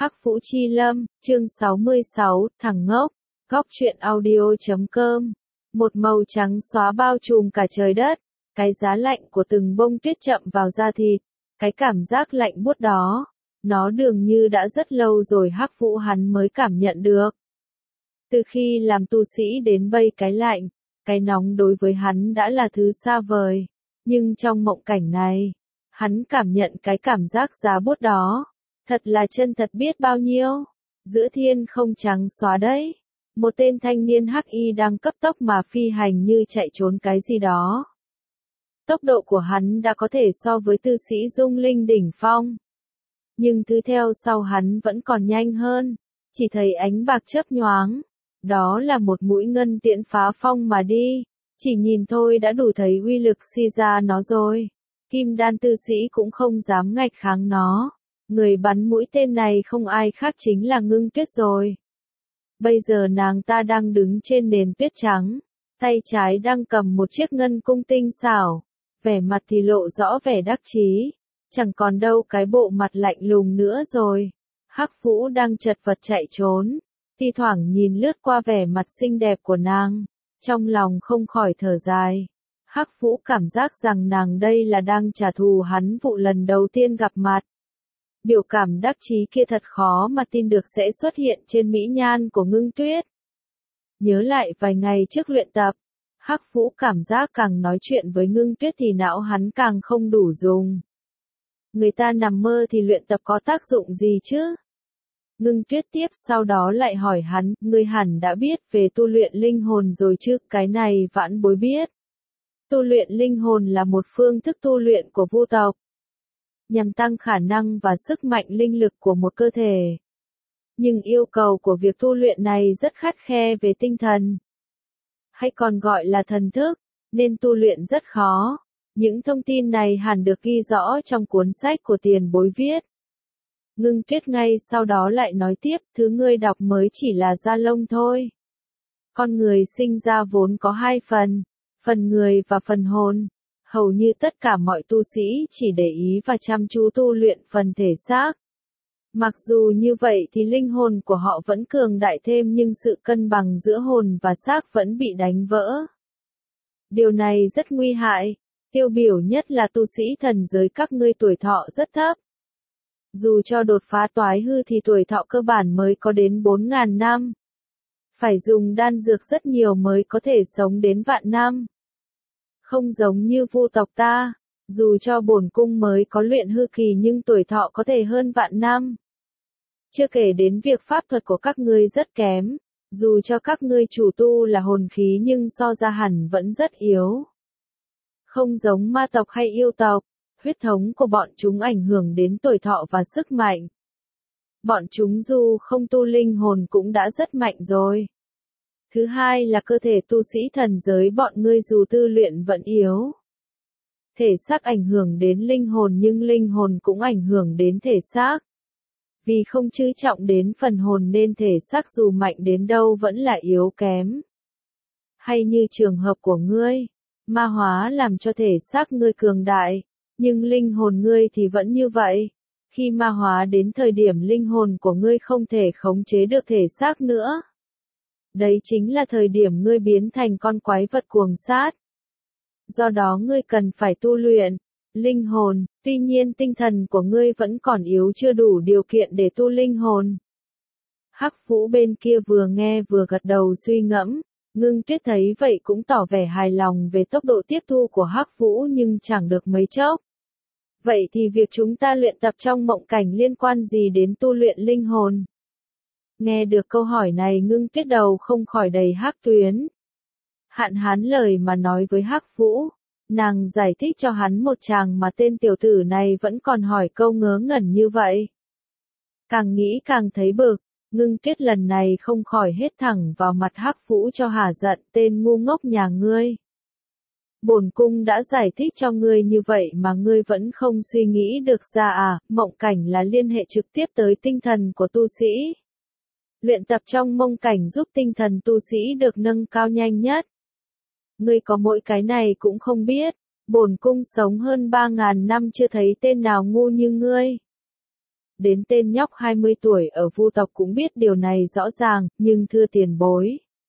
Hắc Vũ Chi Lâm, chương 66, thằng ngốc, góc truyện audio.com. Một màu trắng xóa bao trùm cả trời đất, cái giá lạnh của từng bông tuyết chậm vào da thịt, cái cảm giác lạnh buốt đó, nó dường như đã rất lâu rồi Hắc Vũ hắn mới cảm nhận được. Từ khi làm tu sĩ đến bây cái lạnh, cái nóng đối với hắn đã là thứ xa vời, nhưng trong mộng cảnh này, hắn cảm nhận cái cảm giác giá buốt đó. Thật là chân thật biết bao nhiêu. Giữa thiên không trắng xóa đấy. Một tên thanh niên hắc y đang cấp tốc mà phi hành như chạy trốn cái gì đó. Tốc độ của hắn đã có thể so với tư sĩ dung linh đỉnh phong. Nhưng thứ theo sau hắn vẫn còn nhanh hơn. Chỉ thấy ánh bạc chớp nhoáng. Đó là một mũi ngân tiễn phá phong mà đi. Chỉ nhìn thôi đã đủ thấy uy lực si ra nó rồi. Kim đan tư sĩ cũng không dám nghịch kháng nó. Người bắn mũi tên này không ai khác chính là Ngưng Tuyết rồi. Bây giờ nàng ta đang đứng trên nền tuyết trắng, tay trái đang cầm một chiếc ngân cung tinh xảo, vẻ mặt thì lộ rõ vẻ đắc chí, chẳng còn đâu cái bộ mặt lạnh lùng nữa rồi. Hắc Vũ đang chật vật chạy trốn, thi thoảng nhìn lướt qua vẻ mặt xinh đẹp của nàng, trong lòng không khỏi thở dài. Hắc Vũ cảm giác rằng nàng đây là đang trả thù hắn vụ lần đầu tiên gặp mặt. Biểu cảm đắc chí kia thật khó mà tin được sẽ xuất hiện trên mỹ nhan của Ngưng Tuyết. Nhớ lại vài ngày trước luyện tập, Hắc Vũ cảm giác càng nói chuyện với Ngưng Tuyết thì não hắn càng không đủ dùng. Người ta nằm mơ thì luyện tập có tác dụng gì chứ? Ngưng Tuyết tiếp sau đó lại hỏi hắn, ngươi hẳn đã biết về tu luyện linh hồn rồi chứ, cái này vãn bối biết. Tu luyện linh hồn là một phương thức tu luyện của Vu tộc, nhằm tăng khả năng và sức mạnh linh lực của một cơ thể. Nhưng yêu cầu của việc tu luyện này rất khắt khe về tinh thần, hay còn gọi là thần thức, nên tu luyện rất khó. Những thông tin này hẳn được ghi rõ trong cuốn sách của tiền bối viết. Ngưng Tuyết ngay sau đó lại nói tiếp, thứ ngươi đọc mới chỉ là da lông thôi. Con người sinh ra vốn có hai phần người và phần hồn. Hầu như tất cả mọi tu sĩ chỉ để ý và chăm chú tu luyện phần thể xác. Mặc dù như vậy thì linh hồn của họ vẫn cường đại thêm nhưng sự cân bằng giữa hồn và xác vẫn bị đánh vỡ. Điều này rất nguy hại, tiêu biểu nhất là tu sĩ thần giới các ngươi tuổi thọ rất thấp. Dù cho đột phá toái hư thì tuổi thọ cơ bản mới có đến 4.000 năm. Phải dùng đan dược rất nhiều mới có thể sống đến vạn năm. Không giống như Vu tộc ta, dù cho bổn cung mới có luyện hư kỳ nhưng tuổi thọ có thể hơn vạn năm. Chưa kể đến việc pháp thuật của các ngươi rất kém, dù cho các ngươi chủ tu là hồn khí nhưng so ra hẳn vẫn rất yếu. Không giống ma tộc hay yêu tộc, huyết thống của bọn chúng ảnh hưởng đến tuổi thọ và sức mạnh. Bọn chúng dù không tu linh hồn cũng đã rất mạnh rồi. Thứ hai là cơ thể tu sĩ thần giới bọn ngươi dù tư luyện vẫn yếu. Thể xác ảnh hưởng đến linh hồn nhưng linh hồn cũng ảnh hưởng đến thể xác. Vì không chú trọng đến phần hồn nên thể xác dù mạnh đến đâu vẫn là yếu kém. Hay như trường hợp của ngươi, ma hóa làm cho thể xác ngươi cường đại, nhưng linh hồn ngươi thì vẫn như vậy. Khi ma hóa đến thời điểm linh hồn của ngươi không thể khống chế được thể xác nữa. Đấy chính là thời điểm ngươi biến thành con quái vật cuồng sát. Do đó ngươi cần phải tu luyện linh hồn, tuy nhiên tinh thần của ngươi vẫn còn yếu chưa đủ điều kiện để tu linh hồn. Hắc Vũ bên kia vừa nghe vừa gật đầu suy ngẫm, Ngưng Tuyết thấy vậy cũng tỏ vẻ hài lòng về tốc độ tiếp thu của Hắc Vũ nhưng chẳng được mấy chốc. Vậy thì việc chúng ta luyện tập trong mộng cảnh liên quan gì đến tu luyện linh hồn? Nghe được câu hỏi này Ngưng Tuyết đầu không khỏi đầy hắc tuyến. Hạn hán lời mà nói với Hắc Vũ, nàng giải thích cho hắn một tràng mà tên tiểu tử này vẫn còn hỏi câu ngớ ngẩn như vậy. Càng nghĩ càng thấy bực, Ngưng Tuyết lần này không khỏi hét thẳng vào mặt Hắc Vũ cho hả giận, tên ngu ngốc nhà ngươi. Bổn cung đã giải thích cho ngươi như vậy mà ngươi vẫn không suy nghĩ được ra à, mộng cảnh là liên hệ trực tiếp tới tinh thần của tu sĩ. Luyện tập trong mộng cảnh giúp tinh thần tu sĩ được nâng cao nhanh nhất. Ngươi có mỗi cái này cũng không biết, bổn cung sống hơn 3.000 năm chưa thấy tên nào ngu như ngươi. đến tên nhóc 20 tuổi ở Vu tộc cũng biết điều này rõ ràng, nhưng thưa tiền bối.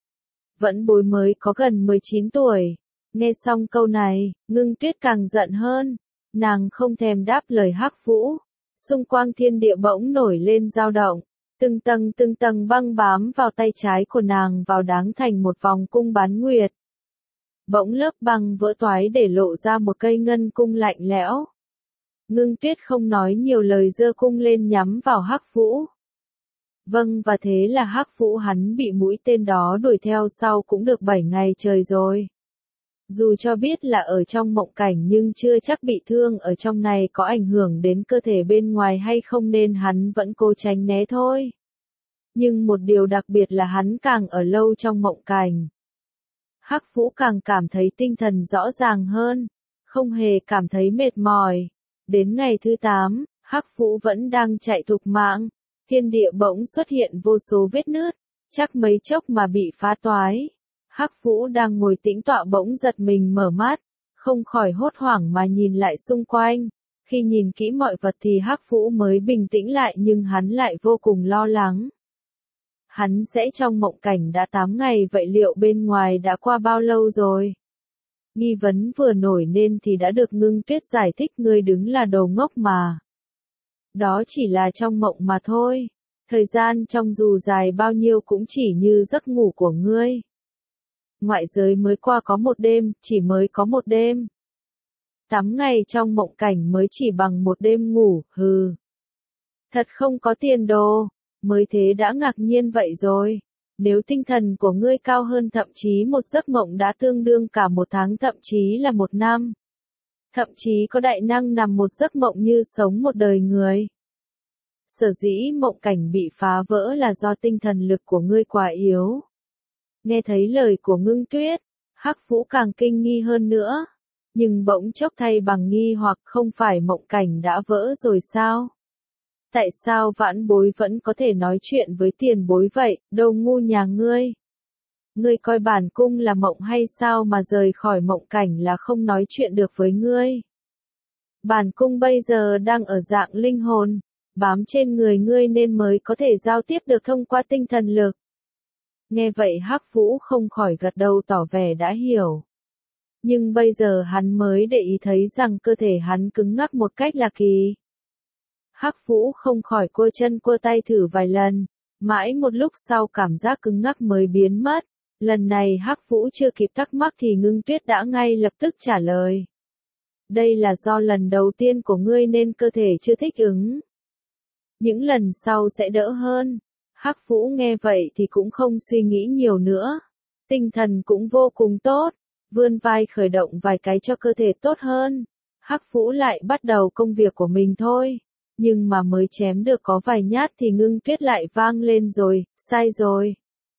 Vẫn bối mới có gần 19 tuổi. Nghe xong câu này, Ngưng Tuyết càng giận hơn. Nàng không thèm đáp lời Hắc Vũ. Xung quanh thiên địa bỗng nổi lên dao động. Từng tầng băng bám vào tay trái của nàng vào đáng thành một vòng cung bán nguyệt. Bỗng lớp băng vỡ toái để lộ ra một cây ngân cung lạnh lẽo. Ngưng Tuyết không nói nhiều lời giơ cung lên nhắm vào Hắc Vũ. Vâng, và thế là Hắc Vũ hắn bị mũi tên đó đuổi theo sau cũng được 7 ngày trời rồi. Dù cho biết là ở trong mộng cảnh nhưng chưa chắc bị thương ở trong này có ảnh hưởng đến cơ thể bên ngoài hay không nên hắn vẫn cố tránh né thôi. Nhưng một điều đặc biệt là hắn càng ở lâu trong mộng cảnh. Hắc Vũ càng cảm thấy tinh thần rõ ràng hơn, không hề cảm thấy mệt mỏi. Đến ngày thứ 8, Hắc Vũ vẫn đang chạy thục mạng, thiên địa bỗng xuất hiện vô số vết nứt, chắc mấy chốc mà bị phá toái. Hắc Vũ đang ngồi tĩnh tọa bỗng giật mình mở mắt, không khỏi hốt hoảng mà nhìn lại xung quanh. Khi nhìn kỹ mọi vật thì Hắc Vũ mới bình tĩnh lại nhưng hắn lại vô cùng lo lắng. Hắn sẽ trong mộng cảnh đã 8 ngày vậy liệu bên ngoài đã qua bao lâu rồi? Nghi vấn vừa nổi lên thì đã được Ngưng Tuyết giải thích ngươi đứng là đồ ngốc mà. Đó chỉ là trong mộng mà thôi. Thời gian trong dù dài bao nhiêu cũng chỉ như giấc ngủ của ngươi. Ngoại giới mới qua có một đêm, chỉ mới có một đêm. 8 ngày trong mộng cảnh mới chỉ bằng một đêm ngủ, hừ. Thật không có tiền đồ, mới thế đã ngạc nhiên vậy rồi. Nếu tinh thần của ngươi cao hơn thậm chí một giấc mộng đã tương đương cả một tháng thậm chí là một năm. Thậm chí có đại năng nằm một giấc mộng như sống một đời người. Sở dĩ mộng cảnh bị phá vỡ là do tinh thần lực của ngươi quá yếu. Nghe thấy lời của Ngưng Tuyết, Hắc Vũ càng kinh nghi hơn nữa. Nhưng bỗng chốc thay bằng nghi hoặc không phải mộng cảnh đã vỡ rồi sao? Tại sao vãn bối vẫn có thể nói chuyện với tiền bối vậy, đâu ngu nhà ngươi? Ngươi coi bản cung là mộng hay sao mà rời khỏi mộng cảnh là không nói chuyện được với ngươi? Bản cung bây giờ đang ở dạng linh hồn, bám trên người ngươi nên mới có thể giao tiếp được thông qua tinh thần lực. Nghe vậy Hắc Vũ không khỏi gật đầu tỏ vẻ đã hiểu. Nhưng bây giờ hắn mới để ý thấy rằng cơ thể hắn cứng ngắc một cách lạ kỳ. Hắc Vũ không khỏi cua chân cua tay thử vài lần, mãi một lúc sau cảm giác cứng ngắc mới biến mất. Lần này Hắc Vũ chưa kịp thắc mắc thì Ngưng Tuyết đã ngay lập tức trả lời. Đây là do lần đầu tiên của ngươi nên cơ thể chưa thích ứng. Những lần sau sẽ đỡ hơn. Hắc Vũ nghe vậy thì cũng không suy nghĩ nhiều nữa. Tinh thần cũng vô cùng tốt, vươn vai khởi động vài cái cho cơ thể tốt hơn. Hắc Vũ lại bắt đầu công việc của mình thôi. Nhưng mà mới chém được có vài nhát thì Ngưng Tuyết lại vang lên rồi, sai rồi.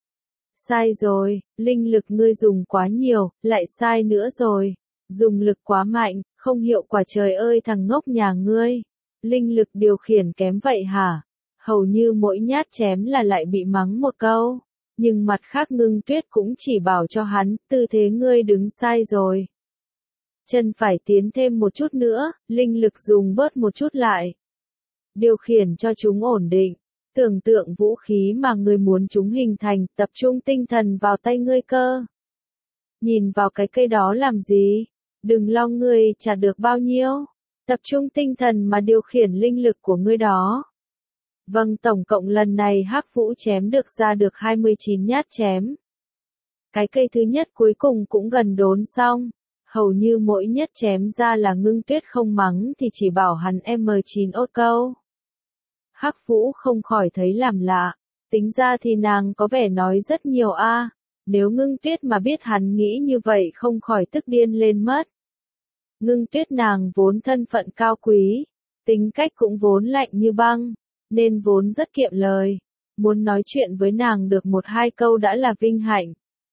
Sai rồi, linh lực ngươi dùng quá nhiều, lại sai nữa rồi. Dùng lực quá mạnh, không hiệu quả trời ơi thằng ngốc nhà ngươi. Linh lực điều khiển kém vậy hả? Hầu như mỗi nhát chém là lại bị mắng một câu. Nhưng mặt khác Ngưng Tuyết cũng chỉ bảo cho hắn, tư thế ngươi đứng sai rồi. Chân phải tiến thêm một chút nữa, linh lực dùng bớt một chút lại. Điều khiển cho chúng ổn định. Tưởng tượng vũ khí mà ngươi muốn chúng hình thành, tập trung tinh thần vào tay ngươi cơ. Nhìn vào cái cây đó làm gì? Đừng lo ngươi chặt được bao nhiêu. Tập trung tinh thần mà điều khiển linh lực của ngươi đó. Vâng, tổng cộng lần này Hắc Vũ chém được ra được 29 nhát chém. Cái cây thứ nhất cuối cùng cũng gần đốn xong. Hầu như mỗi nhát chém ra là Ngưng Tuyết không mắng thì chỉ bảo hắn M9 ốt câu. Hắc Vũ không khỏi thấy làm lạ. Tính ra thì nàng có vẻ nói rất nhiều a. Nếu Ngưng Tuyết mà biết hắn nghĩ như vậy không khỏi tức điên lên mất. Ngưng Tuyết nàng vốn thân phận cao quý, tính cách cũng vốn lạnh như băng, nên vốn rất kiệm lời. Muốn nói chuyện với nàng được một hai câu đã là vinh hạnh.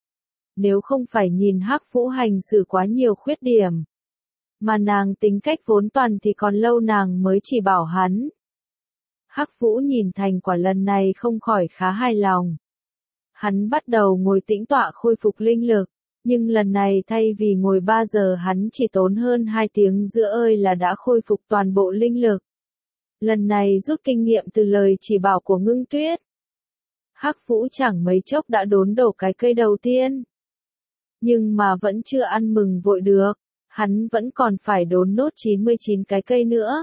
Nếu không phải nhìn Hắc Vũ hành xử quá nhiều khuyết điểm, mà nàng tính cách vốn toàn thì còn lâu nàng mới chỉ bảo hắn. Hắc Vũ nhìn thành quả lần này không khỏi khá hài lòng. Hắn bắt đầu ngồi tĩnh tọa khôi phục linh lực, nhưng lần này thay vì ngồi 3 giờ hắn chỉ tốn hơn 2 tiếng giữa ơi là đã khôi phục toàn bộ linh lực. Lần này rút kinh nghiệm từ lời chỉ bảo của Ngưng Tuyết. Hắc Vũ chẳng mấy chốc đã đốn đổ cái cây đầu tiên. Nhưng mà vẫn chưa ăn mừng vội được, hắn vẫn còn phải đốn nốt 99 cái cây nữa.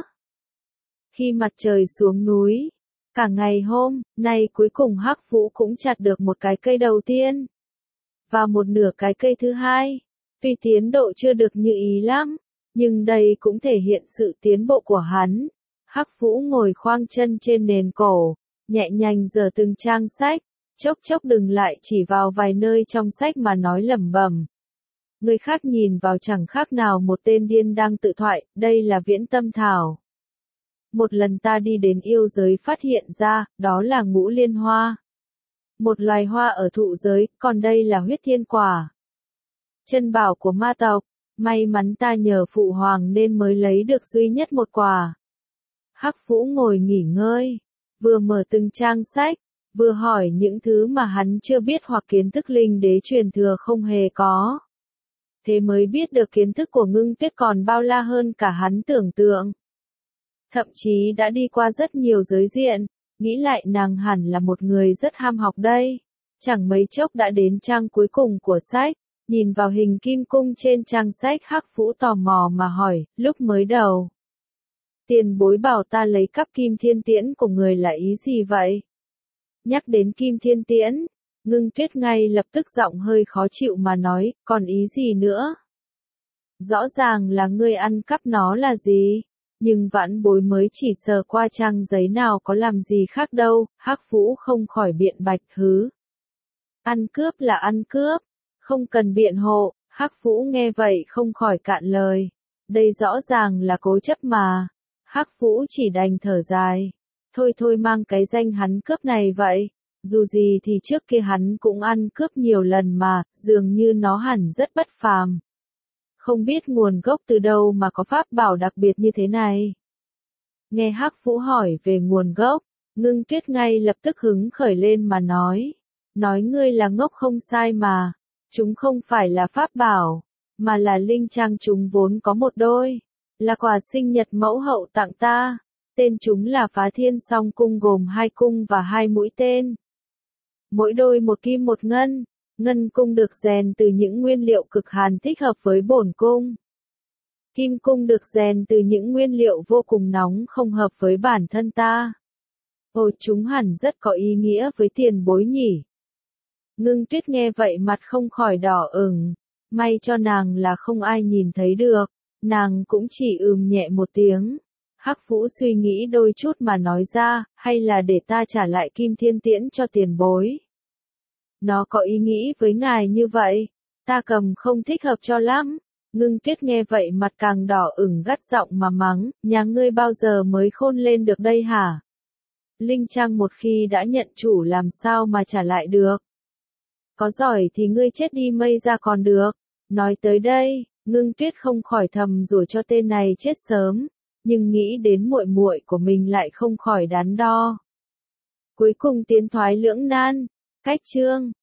Khi mặt trời xuống núi, cả ngày hôm nay cuối cùng Hắc Vũ cũng chặt được một cái cây đầu tiên. Và một nửa cái cây thứ hai. Tuy tiến độ chưa được như ý lắm, nhưng đây cũng thể hiện sự tiến bộ của hắn. Hắc Vũ ngồi khoang chân trên nền cổ, nhẹ nhàng giở từng trang sách, chốc chốc dừng lại chỉ vào vài nơi trong sách mà nói lẩm bẩm. Người khác nhìn vào chẳng khác nào một tên điên đang tự thoại, đây là Viễn Tâm Thảo. Một lần ta đi đến yêu giới phát hiện ra, đó là Ngũ Liên Hoa. Một loài hoa ở thụ giới, còn đây là huyết thiên quả. Chân bảo của ma tộc, may mắn ta nhờ phụ hoàng nên mới lấy được duy nhất một quả. Hắc Vũ ngồi nghỉ ngơi, vừa mở từng trang sách, vừa hỏi những thứ mà hắn chưa biết hoặc kiến thức linh đế truyền thừa không hề có. Thế mới biết được kiến thức của Ngưng Tuyết còn bao la hơn cả hắn tưởng tượng. Thậm chí đã đi qua rất nhiều giới diện, nghĩ lại nàng hẳn là một người rất ham học đây. Chẳng mấy chốc đã đến trang cuối cùng của sách, nhìn vào hình kim cung trên trang sách Hắc Vũ tò mò mà hỏi, lúc mới đầu. Tiền bối bảo ta lấy cắp Kim Thiên Tiễn của người là ý gì vậy? Nhắc đến Kim Thiên Tiễn, Ngưng Tuyết ngay lập tức giọng hơi khó chịu mà nói, còn ý gì nữa? Rõ ràng là ngươi ăn cắp nó là gì? Nhưng vãn bối mới chỉ sờ qua trang giấy nào có làm gì khác đâu, Hắc Vũ không khỏi biện bạch hứ. Ăn cướp là ăn cướp, không cần biện hộ, Hắc Vũ nghe vậy không khỏi cạn lời. Đây rõ ràng là cố chấp mà. Hắc Vũ chỉ đành thở dài. Thôi thôi mang cái danh hắn cướp này vậy. Dù gì thì trước kia hắn cũng ăn cướp nhiều lần mà, dường như nó hẳn rất bất phàm. Không biết nguồn gốc từ đâu mà có pháp bảo đặc biệt như thế này. Nghe Hắc Vũ hỏi về nguồn gốc, Ngưng Tuyết ngay lập tức hứng khởi lên mà nói. Nói ngươi là ngốc không sai mà. Chúng không phải là pháp bảo, mà là linh trang chúng vốn có một đôi. Là quà sinh nhật mẫu hậu tặng ta. Tên chúng là Phá Thiên Song Cung gồm 2 cung và 2 mũi tên. Mỗi đôi một kim một ngân. Ngân cung được rèn từ những nguyên liệu cực hàn thích hợp với bổn cung. Kim cung được rèn từ những nguyên liệu vô cùng nóng không hợp với bản thân ta. Ồ, chúng hẳn rất có ý nghĩa với tiền bối nhỉ. Ngưng Tuyết nghe vậy mặt không khỏi đỏ ửng. May cho nàng là không ai nhìn thấy được. Nàng cũng chỉ nhẹ một tiếng. Hắc Vũ suy nghĩ đôi chút mà nói ra, hay là để ta trả lại Kim Thiên Tiễn cho tiền bối. Nó có ý nghĩ với ngài như vậy, ta cầm không thích hợp cho lắm. Ngưng Tuyết nghe vậy mặt càng đỏ ửng gắt giọng mà mắng, nhà ngươi bao giờ mới khôn lên được đây hả? Linh trang một khi đã nhận chủ làm sao mà trả lại được? Có giỏi thì ngươi chết đi mây ra còn được. Nói tới đây, Ngưng Tuyết không khỏi thầm rủa cho tên này chết sớm, nhưng nghĩ đến muội muội của mình lại không khỏi đắn đo. Cuối cùng tiến thoái lưỡng nan, cách chương